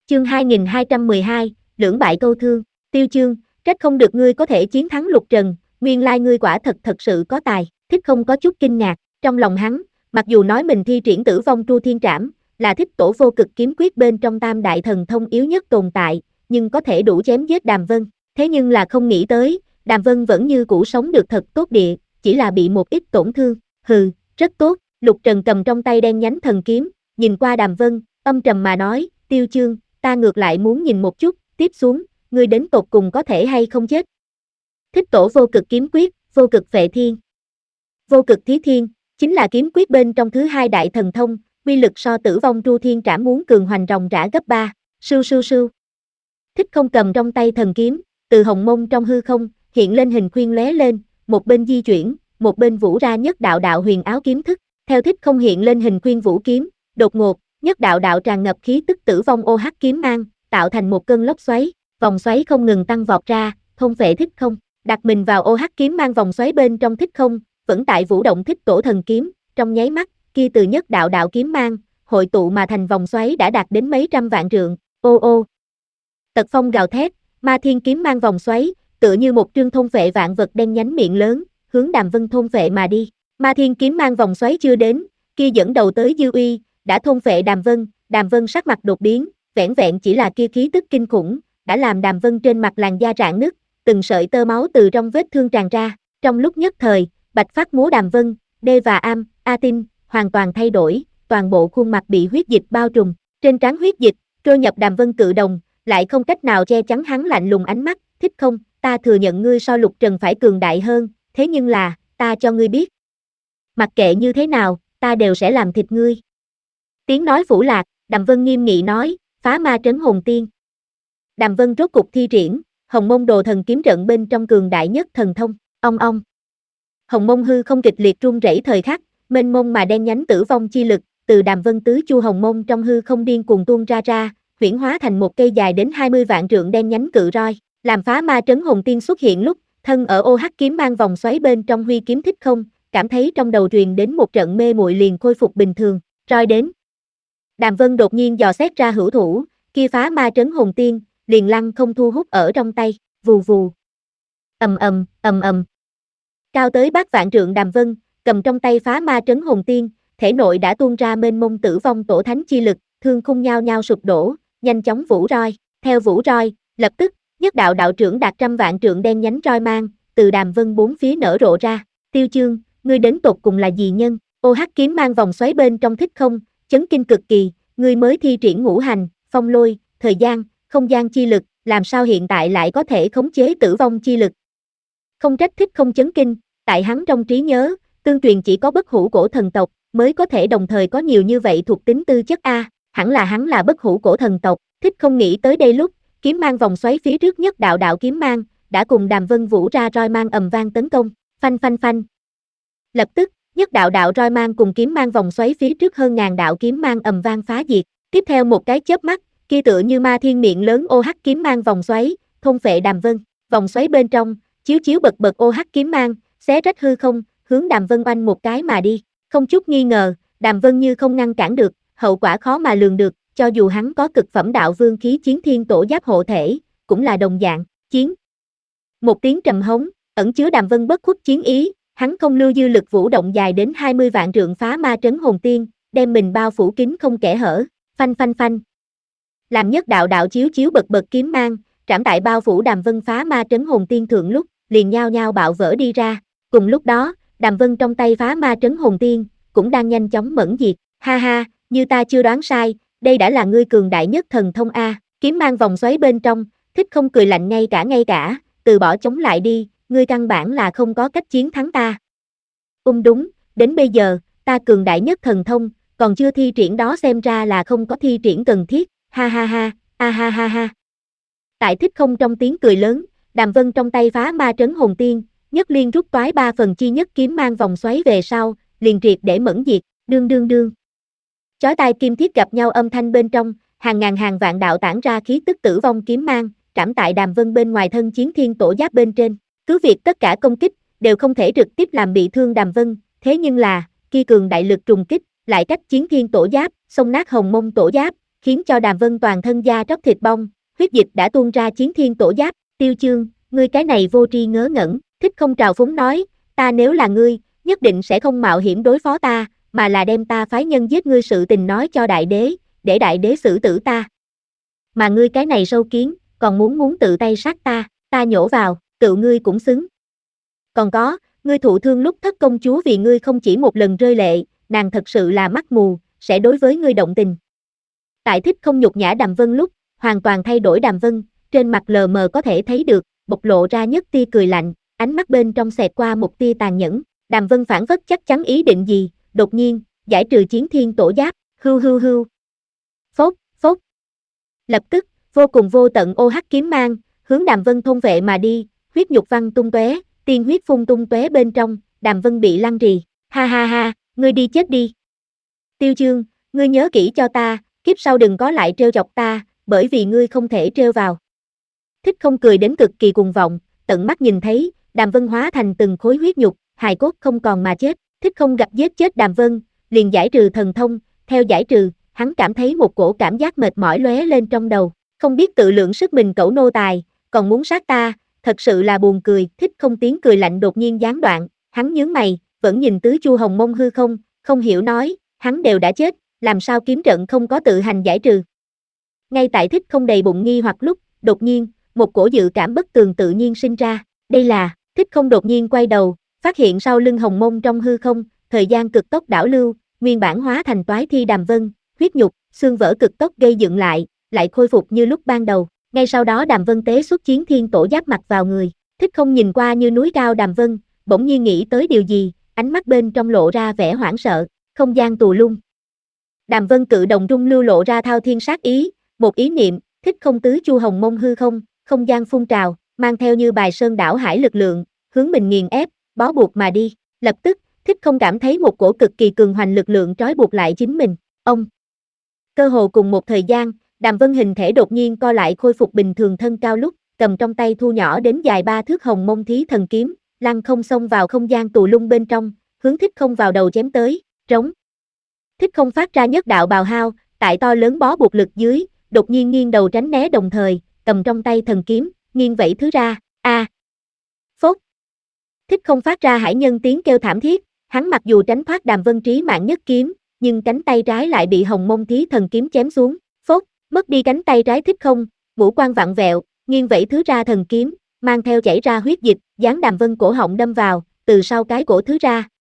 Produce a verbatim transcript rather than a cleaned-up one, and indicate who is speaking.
Speaker 1: Chương hai nghìn hai trăm mười hai, lưỡng bại câu thương. Tiêu Chương, trách không được ngươi có thể chiến thắng Lục Trần, nguyên lai ngươi quả thật thật sự có tài. Thích Không có chút kinh ngạc, trong lòng hắn, mặc dù nói mình thi triển Tử Vong Tru Thiên Trảm, là Thích Tổ Vô Cực kiếm quyết bên trong tam đại thần thông yếu nhất tồn tại, nhưng có thể đủ chém giết Đàm Vân, thế nhưng là không nghĩ tới, Đàm Vân vẫn như cũ sống được thật tốt địa, chỉ là bị một ít tổn thương. Hừ, rất tốt. Lục Trần cầm trong tay đen nhánh thần kiếm, nhìn qua Đàm Vân, âm trầm mà nói, Tiêu Chương, ta ngược lại muốn nhìn một chút, tiếp xuống, ngươi đến tột cùng có thể hay không chết. Thích Tổ Vô Cực kiếm quyết, Vô Cực Phệ Thiên. Vô Cực Thí Thiên, chính là kiếm quyết bên trong thứ hai đại thần thông, uy lực so Tử Vong Tru Thiên Trảm muốn cường hoành ròng rã gấp ba. Sưu sưu sưu. Thích Không cầm trong tay thần kiếm, từ hồng mông trong hư không, hiện lên hình khuyên lóe lên, một bên di chuyển, một bên vũ ra nhất đạo đạo huyền áo kiếm thức. Theo Thích Không hiện lên hình khuyên vũ kiếm, đột ngột, nhất đạo đạo tràn ngập khí tức tử vong ô hắc kiếm mang, tạo thành một cơn lốc xoáy, vòng xoáy không ngừng tăng vọt ra, thôn phệ Thích Không, đặt mình vào ô hắc kiếm mang vòng xoáy bên trong Thích Không, vẫn tại vũ động Thích Tổ thần kiếm, trong nháy mắt, kia từ nhất đạo đạo kiếm mang, hội tụ mà thành vòng xoáy đã đạt đến mấy trăm vạn trượng. Ô ô. Tật phong gào thét, Ma Thiên kiếm mang vòng xoáy, tựa như một trương thôn phệ vạn vật đen nhánh miệng lớn, hướng Đàm Vân thôn phệ mà đi. Ma Thiên kiếm mang vòng xoáy chưa đến, kia dẫn đầu tới dư uy, đã thôn phệ Đàm Vân. Đàm Vân sắc mặt đột biến, vẻn vẹn chỉ là kia khí tức kinh khủng, đã làm Đàm Vân trên mặt làn da rạn nứt, từng sợi tơ máu từ trong vết thương tràn ra. Trong lúc nhất thời, bạch phát múa Đàm Vân, D và Am, A Tinh, hoàn toàn thay đổi, toàn bộ khuôn mặt bị huyết dịch bao trùm, trên trán huyết dịch trôi nhập Đàm Vân cự đồng, lại không cách nào che chắn hắn lạnh lùng ánh mắt. Thích Không, ta thừa nhận ngươi so Lục Trần phải cường đại hơn, thế nhưng là, ta cho ngươi biết, mặc kệ như thế nào, ta đều sẽ làm thịt ngươi. Tiếng nói phủ lạc, Đàm Vân nghiêm nghị nói, phá ma trấn hồn tiên. Đàm Vân rốt cục thi triển, hồng mông đồ thần kiếm trận bên trong cường đại nhất thần thông, ong ong. Hồng mông hư không kịch liệt rung rẩy thời khắc, mênh mông mà đen nhánh tử vong chi lực, từ Đàm Vân tứ chu hồng mông trong hư không điên cuồng tuôn ra ra, huyễn hóa thành một cây dài đến hai mươi vạn trượng đen nhánh cự roi, làm phá ma trấn hồn tiên xuất hiện lúc, thân ở ô hắc kiếm mang vòng xoáy bên trong huy kiếm Thích Không, cảm thấy trong đầu truyền đến một trận mê muội liền khôi phục bình thường, roi đến. Đàm Vân đột nhiên dò xét ra hữu thủ, kia phá ma trấn hồn tiên, liền lăng không thu hút ở trong tay, vù vù. Ầm ầm, ầm ầm. Cao tới bát vạn trượng Đàm Vân, cầm trong tay phá ma trấn hồn tiên, thể nội đã tuôn ra mênh mông tử vong tổ thánh chi lực, thương khung nhao nhao sụp đổ, nhanh chóng vũ roi, theo vũ roi, lập tức, nhất đạo đạo trưởng đạt trăm vạn trượng đen nhánh roi mang, từ Đàm Vân bốn phía nở rộ ra. Tiêu Chương, ngươi đến tột cùng là gì nhân? Ô hắc kiếm mang vòng xoáy bên trong Thích Không, chấn kinh cực kỳ, ngươi mới thi triển ngũ hành, phong lôi, thời gian, không gian chi lực, làm sao hiện tại lại có thể khống chế tử vong chi lực? Không trách Thích Không chấn kinh, tại hắn trong trí nhớ, tương truyền chỉ có bất hủ cổ thần tộc mới có thể đồng thời có nhiều như vậy thuộc tính tư chất a, hẳn là hắn là bất hủ cổ thần tộc. Thích Không nghĩ tới đây lúc, kiếm mang vòng xoáy phía trước nhất đạo đạo kiếm mang, đã cùng Đàm Vân vũ ra roi mang ầm vang tấn công, phanh phanh phanh. Lập tức, nhất đạo đạo roi mang cùng kiếm mang vòng xoáy phía trước hơn ngàn đạo kiếm mang ầm vang phá diệt, tiếp theo một cái chớp mắt, kia tựa như ma thiên miệng lớn ô hắc kiếm mang vòng xoáy, thôn phệ Đàm Vân, vòng xoáy bên trong, chiếu chiếu bật bật ô hắc kiếm mang, xé rách hư không, hướng Đàm Vân oanh một cái mà đi, không chút nghi ngờ, Đàm Vân như không ngăn cản được, hậu quả khó mà lường được, cho dù hắn có cực phẩm đạo vương khí chiến thiên tổ giáp hộ thể, cũng là đồng dạng, chiến. Một tiếng trầm hống, ẩn chứa Đàm Vân bất khuất chiến ý, hắn không lưu dư lực vũ động dài đến hai mươi vạn trượng phá ma trấn hồn tiên, đem mình bao phủ kín không kẽ hở, phanh phanh phanh. Làm nhất đạo đạo chiếu chiếu bật bật kiếm mang, trảm tại bao phủ Đàm Vân phá ma trấn hồn tiên thượng lúc, liền nhao nhao bạo vỡ đi ra. Cùng lúc đó, Đàm Vân trong tay phá ma trấn hồn tiên, cũng đang nhanh chóng mẫn diệt, ha ha, như ta chưa đoán sai, đây đã là ngươi cường đại nhất thần thông A, kiếm mang vòng xoáy bên trong, Thích Không cười lạnh ngay cả ngay cả, từ bỏ chống lại đi, ngươi căn bản là không có cách chiến thắng ta. Ung đúng, đến bây giờ, ta cường đại nhất thần thông, còn chưa thi triển đó xem ra là không có thi triển cần thiết, ha ha ha, a ha ha ha. Tại Thích Không trong tiếng cười lớn, Đàm Vân trong tay phá ma trấn hồn tiên, nhất liên rút toái ba phần chi nhất kiếm mang vòng xoáy về sau, liền triệt để mẫn diệt, đương đương đương. Chói tai kim thiết gặp nhau âm thanh bên trong, hàng ngàn hàng vạn đạo tản ra khí tức tử vong kiếm mang, trảm tại Đàm Vân bên ngoài thân chiến thiên tổ giáp bên trên, cứ việc tất cả công kích đều không thể trực tiếp làm bị thương Đàm Vân, thế nhưng là, kia cường đại lực trùng kích, lại cách chiến thiên tổ giáp, xông nát hồng mông tổ giáp, khiến cho Đàm Vân toàn thân da tróc thịt bong, huyết dịch đã tuôn ra chiến thiên tổ giáp. Tiêu Chương, ngươi cái này vô tri ngớ ngẩn. Thích Không trào phúng nói, ta nếu là ngươi, nhất định sẽ không mạo hiểm đối phó ta, mà là đem ta phái nhân giết ngươi sự tình nói cho đại đế, để đại đế xử tử ta. Mà ngươi cái này sâu kiến, còn muốn muốn tự tay sát ta, ta nhổ vào, tự ngươi cũng xứng. Còn có, ngươi thụ thương lúc Thất công chúa vì ngươi không chỉ một lần rơi lệ, nàng thật sự là mắt mù, sẽ đối với ngươi động tình. Tại Thích Không nhục nhã Đàm Vân lúc, hoàn toàn thay đổi Đàm Vân, trên mặt lờ mờ có thể thấy được, bộc lộ ra nhất tia cười lạnh, ánh mắt bên trong xẹt qua một tia tàn nhẫn. Đàm Vân phản phất chắc chắn ý định gì, đột nhiên, giải trừ chiến thiên tổ giáp, hưu hưu hưu. Phốt, phốt. Lập tức, vô cùng vô tận ô hắc kiếm mang, hướng Đàm Vân thôn vệ mà đi, huyết nhục văng tung tóe, tiên huyết phun tung tóe bên trong, Đàm Vân bị lăn rì, ha ha ha, ngươi đi chết đi. Tiêu Chương, ngươi nhớ kỹ cho ta, kiếp sau đừng có lại trêu chọc ta, bởi vì ngươi không thể trêu vào. Thích Không cười đến cực kỳ cuồng vọng, tận mắt nhìn thấy, Đàm Vân hóa thành từng khối huyết nhục, hài cốt không còn mà chết. Thích Không gặp giết chết Đàm Vân, liền giải trừ thần thông, theo giải trừ, hắn cảm thấy một cổ cảm giác mệt mỏi lóe lên trong đầu, không biết tự lượng sức mình cẩu nô tài, còn muốn sát ta, thật sự là buồn cười. Thích Không tiếng cười lạnh đột nhiên gián đoạn, hắn nhướng mày, vẫn nhìn tứ chu hồng mông hư không, không hiểu nói, hắn đều đã chết, làm sao kiếm trận không có tự hành giải trừ. Ngay tại Thích Không đầy bụng nghi hoặc lúc, đột nhiên, một cổ dự cảm bất tường tự nhiên sinh ra, đây là, Thích Không đột nhiên quay đầu, phát hiện sau lưng hồng mông trong hư không, thời gian cực tốc đảo lưu, nguyên bản hóa thành toái thi Đàm Vân, huyết nhục, xương vỡ cực tốc gây dựng lại, lại khôi phục như lúc ban đầu. Ngay sau đó Đàm Vân tế xuất chiến thiên tổ giáp mặt vào người, Thích Không nhìn qua như núi cao Đàm Vân, bỗng nhiên nghĩ tới điều gì, ánh mắt bên trong lộ ra vẻ hoảng sợ, không gian tù lung. Đàm Vân cự đồng rung lưu lộ ra thao thiên sát ý, một ý niệm, Thích Không tứ chu hồng mông hư không, không gian phun trào, mang theo như bài sơn đảo hải lực lượng, hướng mình nghiền ép, bó buộc mà đi. Lập tức, Thích Không cảm thấy một cổ cực kỳ cường hoành lực lượng trói buộc lại chính mình. Ông. Cơ hồ cùng một thời gian, Đàm Vân hình thể đột nhiên co lại khôi phục bình thường thân cao lúc, cầm trong tay thu nhỏ đến dài ba thước hồng mông thí thần kiếm, lăng không xông vào không gian tù lung bên trong, hướng Thích Không vào đầu chém tới, trống. Thích Không phát ra nhất đạo bào hao, tại to lớn bó buộc lực dưới, đột nhiên nghiêng đầu tránh né đồng thời, cầm trong tay thần kiếm, nghiêng vẫy thứ ra, a. À. Phốt. Thích Không phát ra hải nhân tiếng kêu thảm thiết, hắn mặc dù tránh thoát Đàm Vân trí mạng nhất kiếm, nhưng cánh tay trái lại bị hồng mông thí thần kiếm chém xuống, phốt, mất đi cánh tay trái Thích Không, ngũ quan vặn vẹo, nghiêng vẫy thứ ra thần kiếm, mang theo chảy ra huyết dịch, dán Đàm Vân cổ họng đâm vào, từ sau cái cổ thứ ra,